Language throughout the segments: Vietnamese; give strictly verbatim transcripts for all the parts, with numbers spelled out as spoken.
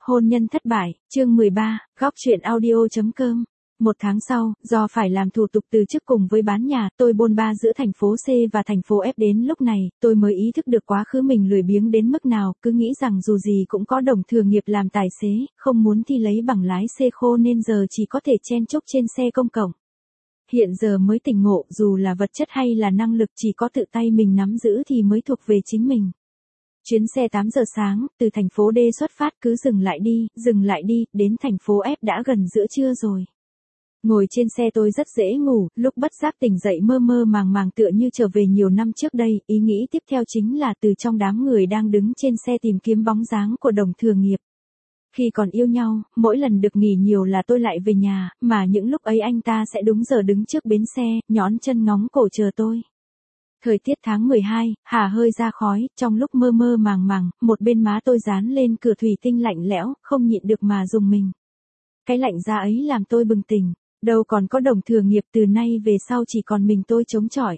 Hôn nhân thất bại, chương mười ba, góc truyện audio.com. Một tháng sau, do phải làm thủ tục từ chức cùng với bán nhà, tôi bôn ba giữa thành phố C và thành phố F, đến lúc này, tôi mới ý thức được quá khứ mình lười biếng đến mức nào, cứ nghĩ rằng dù gì cũng có đồng thừa nghiệp làm tài xế, không muốn thi lấy bằng lái xe khô nên giờ chỉ có thể chen chúc trên xe công cộng. Hiện giờ mới tỉnh ngộ, dù là vật chất hay là năng lực chỉ có tự tay mình nắm giữ thì mới thuộc về chính mình. Chuyến xe tám giờ sáng, từ thành phố D xuất phát cứ dừng lại đi, dừng lại đi, đến thành phố F đã gần giữa trưa rồi. Ngồi trên xe tôi rất dễ ngủ, lúc bất giác tỉnh dậy mơ mơ màng màng tựa như trở về nhiều năm trước đây, ý nghĩ tiếp theo chính là từ trong đám người đang đứng trên xe tìm kiếm bóng dáng của đồng thừa nghiệp. Khi còn yêu nhau, mỗi lần được nghỉ nhiều là tôi lại về nhà, mà những lúc ấy anh ta sẽ đúng giờ đứng trước bến xe, nhón chân ngóng cổ chờ tôi. Thời tiết tháng mười hai, hà hơi ra khói, trong lúc mơ mơ màng màng, một bên má tôi dán lên cửa thủy tinh lạnh lẽo, không nhịn được mà rùng mình. Cái lạnh giá ấy làm tôi bừng tỉnh, đâu còn có đồng thừa nghiệp, từ nay về sau chỉ còn mình tôi chống chọi.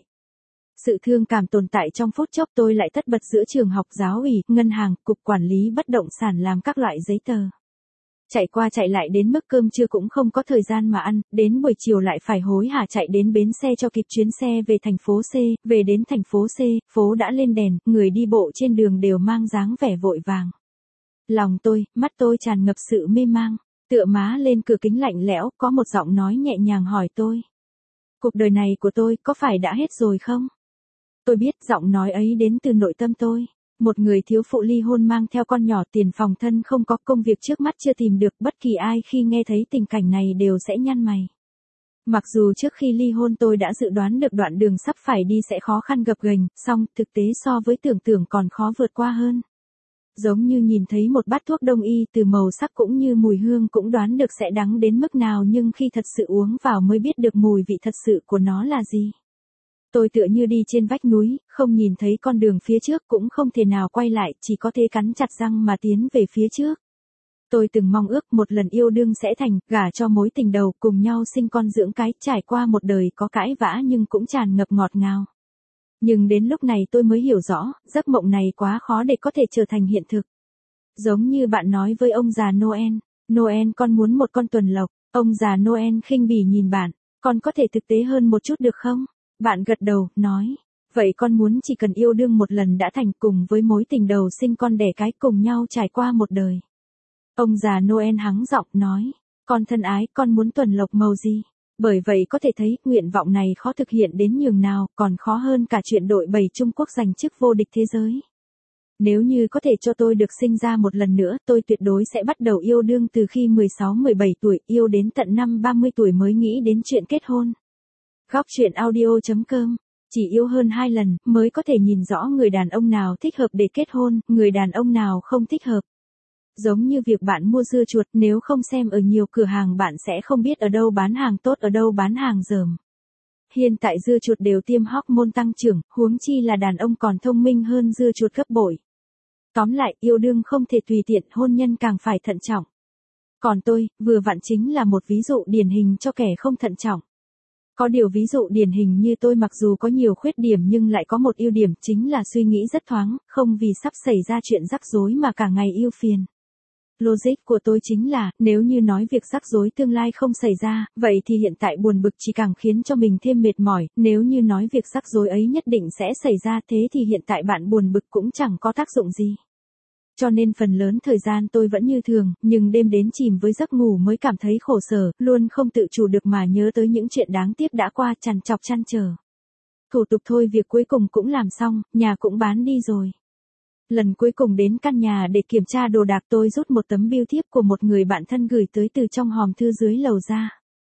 Sự thương cảm tồn tại trong phút chốc, tôi lại tất bật giữa trường học, giáo ủy, ngân hàng, cục quản lý bất động sản làm các loại giấy tờ. Chạy qua chạy lại đến mức cơm trưa cũng không có thời gian mà ăn, đến buổi chiều lại phải hối hả chạy đến bến xe cho kịp chuyến xe về thành phố C, về đến thành phố C, phố đã lên đèn, người đi bộ trên đường đều mang dáng vẻ vội vàng. Lòng tôi, mắt tôi tràn ngập sự mê mang, tựa má lên cửa kính lạnh lẽo, có một giọng nói nhẹ nhàng hỏi tôi. Cuộc đời này của tôi có phải đã hết rồi không? Tôi biết giọng nói ấy đến từ nội tâm tôi. Một người thiếu phụ ly hôn mang theo con nhỏ, tiền phòng thân không có, công việc trước mắt chưa tìm được, bất kỳ ai khi nghe thấy tình cảnh này đều sẽ nhăn mày. Mặc dù trước khi ly hôn tôi đã dự đoán được đoạn đường sắp phải đi sẽ khó khăn gập ghềnh, song thực tế so với tưởng tượng còn khó vượt qua hơn. Giống như nhìn thấy một bát thuốc đông y, từ màu sắc cũng như mùi hương cũng đoán được sẽ đắng đến mức nào, nhưng khi thật sự uống vào mới biết được mùi vị thật sự của nó là gì. Tôi tựa như đi trên vách núi, không nhìn thấy con đường phía trước, cũng không thể nào quay lại, chỉ có thể cắn chặt răng mà tiến về phía trước. Tôi từng mong ước một lần yêu đương sẽ thành, gả cho mối tình đầu, cùng nhau sinh con dưỡng cái, trải qua một đời có cãi vã nhưng cũng tràn ngập ngọt ngào. Nhưng đến lúc này tôi mới hiểu rõ, giấc mộng này quá khó để có thể trở thành hiện thực. Giống như bạn nói với ông già Noel, Noel con muốn một con tuần lộc, ông già Noel khinh bỉ nhìn bạn, con có thể thực tế hơn một chút được không? Bạn gật đầu, nói, vậy con muốn chỉ cần yêu đương một lần đã thành, cùng với mối tình đầu sinh con đẻ cái, cùng nhau trải qua một đời. Ông già Noel hắng giọng nói, con thân ái, con muốn tuần lộc màu gì? Bởi vậy có thể thấy, nguyện vọng này khó thực hiện đến nhường nào, còn khó hơn cả chuyện đội bầy Trung Quốc giành chức vô địch thế giới. Nếu như có thể cho tôi được sinh ra một lần nữa, tôi tuyệt đối sẽ bắt đầu yêu đương từ khi mười sáu mười bảy tuổi, yêu đến tận năm ba mươi tuổi mới nghĩ đến chuyện kết hôn. Góc truyện audio.com. Chỉ yêu hơn hai lần, mới có thể nhìn rõ người đàn ông nào thích hợp để kết hôn, người đàn ông nào không thích hợp. Giống như việc bạn mua dưa chuột, nếu không xem ở nhiều cửa hàng bạn sẽ không biết ở đâu bán hàng tốt, ở đâu bán hàng dởm. Hiện tại dưa chuột đều tiêm hormone tăng trưởng, huống chi là đàn ông còn thông minh hơn dưa chuột gấp bội. Tóm lại, yêu đương không thể tùy tiện, hôn nhân càng phải thận trọng. Còn tôi, vừa vặn chính là một ví dụ điển hình cho kẻ không thận trọng. Có điều ví dụ điển hình như tôi mặc dù có nhiều khuyết điểm nhưng lại có một ưu điểm, chính là suy nghĩ rất thoáng, không vì sắp xảy ra chuyện rắc rối mà cả ngày ưu phiền. Logic của tôi chính là, nếu như nói việc rắc rối tương lai không xảy ra, vậy thì hiện tại buồn bực chỉ càng khiến cho mình thêm mệt mỏi, nếu như nói việc rắc rối ấy nhất định sẽ xảy ra, thế thì hiện tại bạn buồn bực cũng chẳng có tác dụng gì. Cho nên phần lớn thời gian tôi vẫn như thường, nhưng đêm đến chìm với giấc ngủ mới cảm thấy khổ sở, luôn không tự chủ được mà nhớ tới những chuyện đáng tiếc đã qua, trằn trọc trăn trở. Thủ tục thôi việc cuối cùng cũng làm xong, nhà cũng bán đi rồi. Lần cuối cùng đến căn nhà để kiểm tra đồ đạc, tôi rút một tấm bưu thiếp của một người bạn thân gửi tới từ trong hòm thư dưới lầu ra.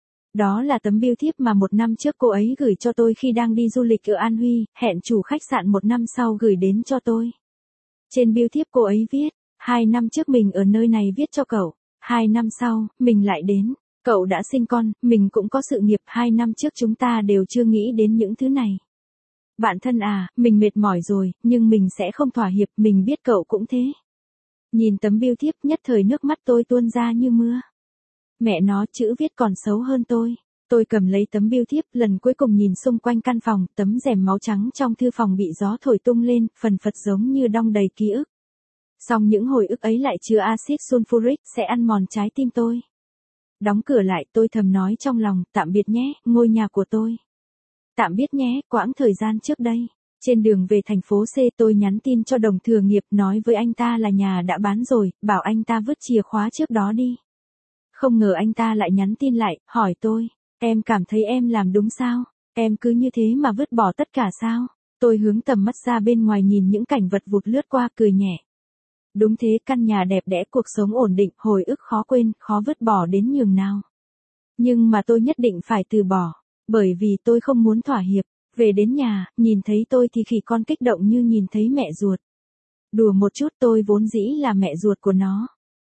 Đó là tấm bưu thiếp mà một năm trước cô ấy gửi cho tôi khi đang đi du lịch ở An Huy, hẹn chủ khách sạn một năm sau gửi đến cho tôi. Trên bưu thiếp cô ấy viết, hai năm trước mình ở nơi này viết cho cậu, hai năm sau, mình lại đến, cậu đã sinh con, mình cũng có sự nghiệp, hai năm trước chúng ta đều chưa nghĩ đến những thứ này. Bạn thân à, mình mệt mỏi rồi, nhưng mình sẽ không thỏa hiệp, mình biết cậu cũng thế. Nhìn tấm bưu thiếp, nhất thời nước mắt tôi tuôn ra như mưa. Mẹ nó, chữ viết còn xấu hơn tôi. Tôi cầm lấy tấm bưu thiếp, lần cuối cùng nhìn xung quanh căn phòng, tấm rèm máu trắng trong thư phòng bị gió thổi tung lên, phần phật giống như đong đầy ký ức. Song những hồi ức ấy lại chứa axit sulfuric sẽ ăn mòn trái tim tôi. Đóng cửa lại, tôi thầm nói trong lòng, tạm biệt nhé, ngôi nhà của tôi. Tạm biệt nhé, quãng thời gian trước đây. Trên đường về thành phố C tôi nhắn tin cho đồng thừa nghiệp nói với anh ta là nhà đã bán rồi, bảo anh ta vứt chìa khóa trước đó đi. Không ngờ anh ta lại nhắn tin lại, hỏi tôi, em cảm thấy em làm đúng sao? Em cứ như thế mà vứt bỏ tất cả sao? Tôi hướng tầm mắt ra bên ngoài nhìn những cảnh vật vụt lướt qua cười nhẹ. Đúng thế, căn nhà đẹp đẽ, cuộc sống ổn định, hồi ức khó quên, khó vứt bỏ đến nhường nào. Nhưng mà tôi nhất định phải từ bỏ, bởi vì tôi không muốn thỏa hiệp. Về đến nhà, nhìn thấy tôi thì khỉ con kích động như nhìn thấy mẹ ruột. Đùa một chút, tôi vốn dĩ là mẹ ruột của nó.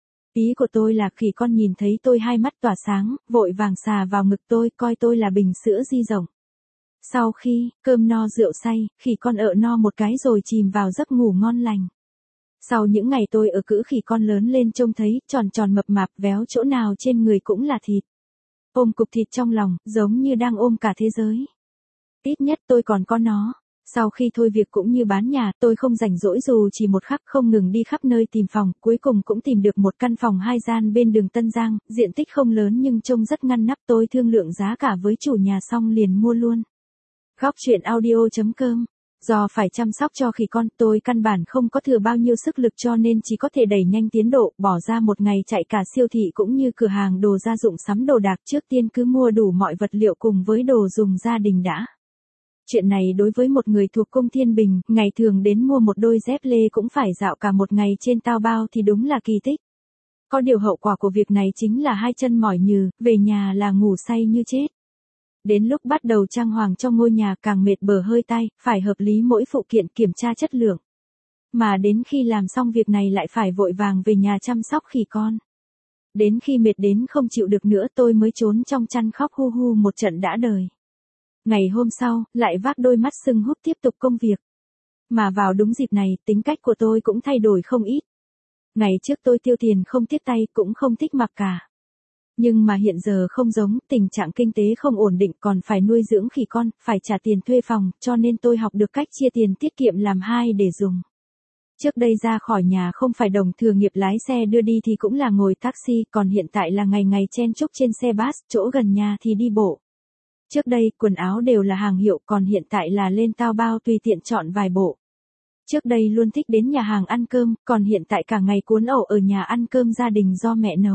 Ý của tôi là khỉ con nhìn thấy tôi hai mắt tỏa sáng, vội vàng xà vào ngực tôi, coi tôi là bình sữa di rộng. Sau khi cơm no rượu say, khỉ con ợ no một cái rồi chìm vào giấc ngủ ngon lành. Sau những ngày tôi ở cữ khỉ con lớn lên trông thấy tròn tròn mập mạp, véo chỗ nào trên người cũng là thịt. Ôm cục thịt trong lòng, giống như đang ôm cả thế giới. Ít nhất tôi còn có nó. Sau khi thôi việc cũng như bán nhà, tôi không rảnh rỗi dù chỉ một khắc, không ngừng đi khắp nơi tìm phòng, cuối cùng cũng tìm được một căn phòng hai gian bên đường Tân Giang, diện tích không lớn nhưng trông rất ngăn nắp. Tôi thương lượng giá cả với chủ nhà xong liền mua luôn. Góc truyện audio chấm com. Do phải chăm sóc cho khỉ con, tôi căn bản không có thừa bao nhiêu sức lực cho nên chỉ có thể đẩy nhanh tiến độ, bỏ ra một ngày chạy cả siêu thị cũng như cửa hàng đồ gia dụng sắm đồ đạc. Trước tiên cứ mua đủ mọi vật liệu cùng với đồ dùng gia đình đã. Chuyện này đối với một người thuộc cung Thiên Bình, ngày thường đến mua một đôi dép lê cũng phải dạo cả một ngày trên Taobao thì đúng là kỳ tích. Có điều hậu quả của việc này chính là hai chân mỏi nhừ, về nhà là ngủ say như chết. Đến lúc bắt đầu trang hoàng trong ngôi nhà càng mệt bở hơi tay, phải hợp lý mỗi phụ kiện, kiểm tra chất lượng. Mà đến khi làm xong việc này lại phải vội vàng về nhà chăm sóc khỉ con. Đến khi mệt đến không chịu được nữa tôi mới trốn trong chăn khóc hu hu một trận đã đời. Ngày hôm sau, lại vác đôi mắt sưng húp tiếp tục công việc. Mà vào đúng dịp này, tính cách của tôi cũng thay đổi không ít. Ngày trước tôi tiêu tiền không tiếc tay, cũng không thích mặc cả. Nhưng mà hiện giờ không giống, tình trạng kinh tế không ổn định, còn phải nuôi dưỡng khỉ con, phải trả tiền thuê phòng, cho nên tôi học được cách chia tiền tiết kiệm làm hai để dùng. Trước đây ra khỏi nhà không phải đồng thừa nghiệp lái xe đưa đi thì cũng là ngồi taxi, còn hiện tại là ngày ngày chen chúc trên xe bus, chỗ gần nhà thì đi bộ. Trước đây, quần áo đều là hàng hiệu, còn hiện tại là lên Taobao tùy tiện chọn vài bộ. Trước đây luôn thích đến nhà hàng ăn cơm, còn hiện tại cả ngày cuốn ẩu ở nhà ăn cơm gia đình do mẹ nấu.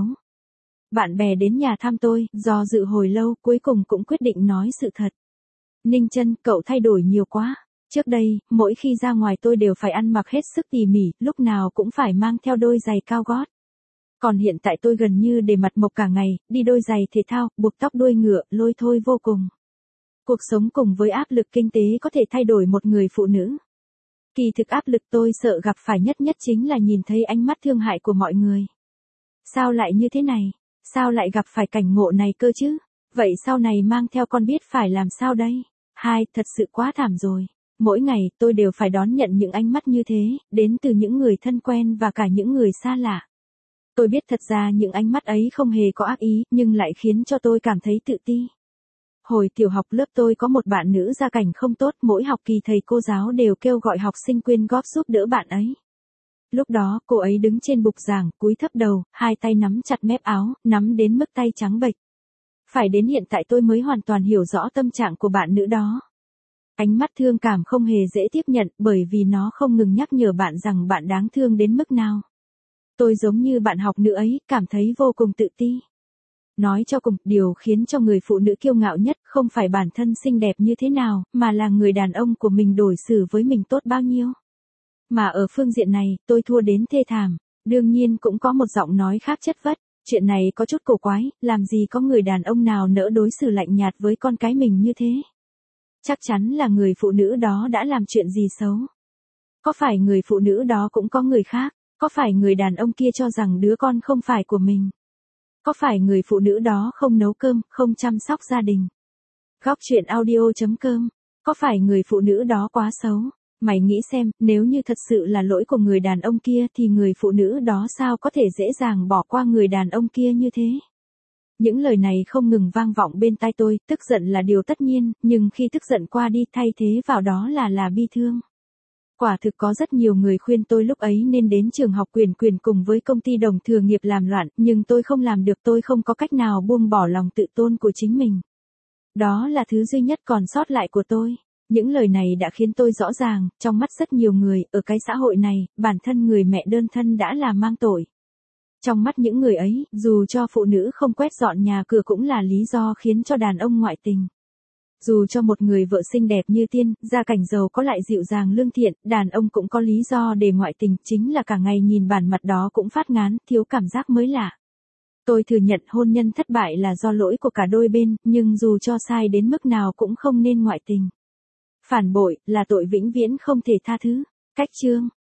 Bạn bè đến nhà thăm tôi, do dự hồi lâu, cuối cùng cũng quyết định nói sự thật. Ninh Chân, cậu thay đổi nhiều quá. Trước đây, mỗi khi ra ngoài tôi đều phải ăn mặc hết sức tỉ mỉ, lúc nào cũng phải mang theo đôi giày cao gót. Còn hiện tại tôi gần như để mặt mộc cả ngày, đi đôi giày thể thao, buộc tóc đuôi ngựa, lôi thôi vô cùng. Cuộc sống cùng với áp lực kinh tế có thể thay đổi một người phụ nữ. Kỳ thực áp lực tôi sợ gặp phải nhất nhất chính là nhìn thấy ánh mắt thương hại của mọi người. Sao lại như thế này? Sao lại gặp phải cảnh ngộ này cơ chứ? Vậy sau này mang theo con biết phải làm sao đây? Hai, thật sự quá thảm rồi. Mỗi ngày tôi đều phải đón nhận những ánh mắt như thế, đến từ những người thân quen và cả những người xa lạ. Tôi biết thật ra những ánh mắt ấy không hề có ác ý, nhưng lại khiến cho tôi cảm thấy tự ti. Hồi tiểu học lớp tôi có một bạn nữ gia cảnh không tốt, mỗi học kỳ thầy cô giáo đều kêu gọi học sinh quyên góp giúp đỡ bạn ấy. Lúc đó, cô ấy đứng trên bục giảng, cúi thấp đầu, hai tay nắm chặt mép áo, nắm đến mức tay trắng bệch. Phải đến hiện tại tôi mới hoàn toàn hiểu rõ tâm trạng của bạn nữ đó. Ánh mắt thương cảm không hề dễ tiếp nhận, bởi vì nó không ngừng nhắc nhở bạn rằng bạn đáng thương đến mức nào. Tôi giống như bạn học nữ ấy, cảm thấy vô cùng tự ti. Nói cho cùng, điều khiến cho người phụ nữ kiêu ngạo nhất không phải bản thân xinh đẹp như thế nào, mà là người đàn ông của mình đối xử với mình tốt bao nhiêu. Mà ở phương diện này, tôi thua đến thê thảm. Đương nhiên cũng có một giọng nói khác chất vất. Chuyện này có chút cổ quái, làm gì có người đàn ông nào nỡ đối xử lạnh nhạt với con cái mình như thế. Chắc chắn là người phụ nữ đó đã làm chuyện gì xấu. Có phải người phụ nữ đó cũng có người khác? Có phải người đàn ông kia cho rằng đứa con không phải của mình? Có phải người phụ nữ đó không nấu cơm, không chăm sóc gia đình? Góc truyện audio chấm com. Có phải người phụ nữ đó quá xấu? Mày nghĩ xem, nếu như thật sự là lỗi của người đàn ông kia thì người phụ nữ đó sao có thể dễ dàng bỏ qua người đàn ông kia như thế? Những lời này không ngừng vang vọng bên tai tôi, tức giận là điều tất nhiên, nhưng khi tức giận qua đi thay thế vào đó là là bi thương. Quả thực có rất nhiều người khuyên tôi lúc ấy nên đến trường học Quyền Quyền cùng với công ty đồng thừa nghiệp làm loạn, nhưng tôi không làm được, tôi không có cách nào buông bỏ lòng tự tôn của chính mình. Đó là thứ duy nhất còn sót lại của tôi. Những lời này đã khiến tôi rõ ràng, trong mắt rất nhiều người, ở cái xã hội này, bản thân người mẹ đơn thân đã là mang tội. Trong mắt những người ấy, dù cho phụ nữ không quét dọn nhà cửa cũng là lý do khiến cho đàn ông ngoại tình. Dù cho một người vợ xinh đẹp như tiên, gia cảnh giàu có lại dịu dàng lương thiện, đàn ông cũng có lý do để ngoại tình, chính là cả ngày nhìn bản mặt đó cũng phát ngán, thiếu cảm giác mới lạ. Tôi thừa nhận hôn nhân thất bại là do lỗi của cả đôi bên, nhưng dù cho sai đến mức nào cũng không nên ngoại tình. Phản bội là tội vĩnh viễn không thể tha thứ. Cách chương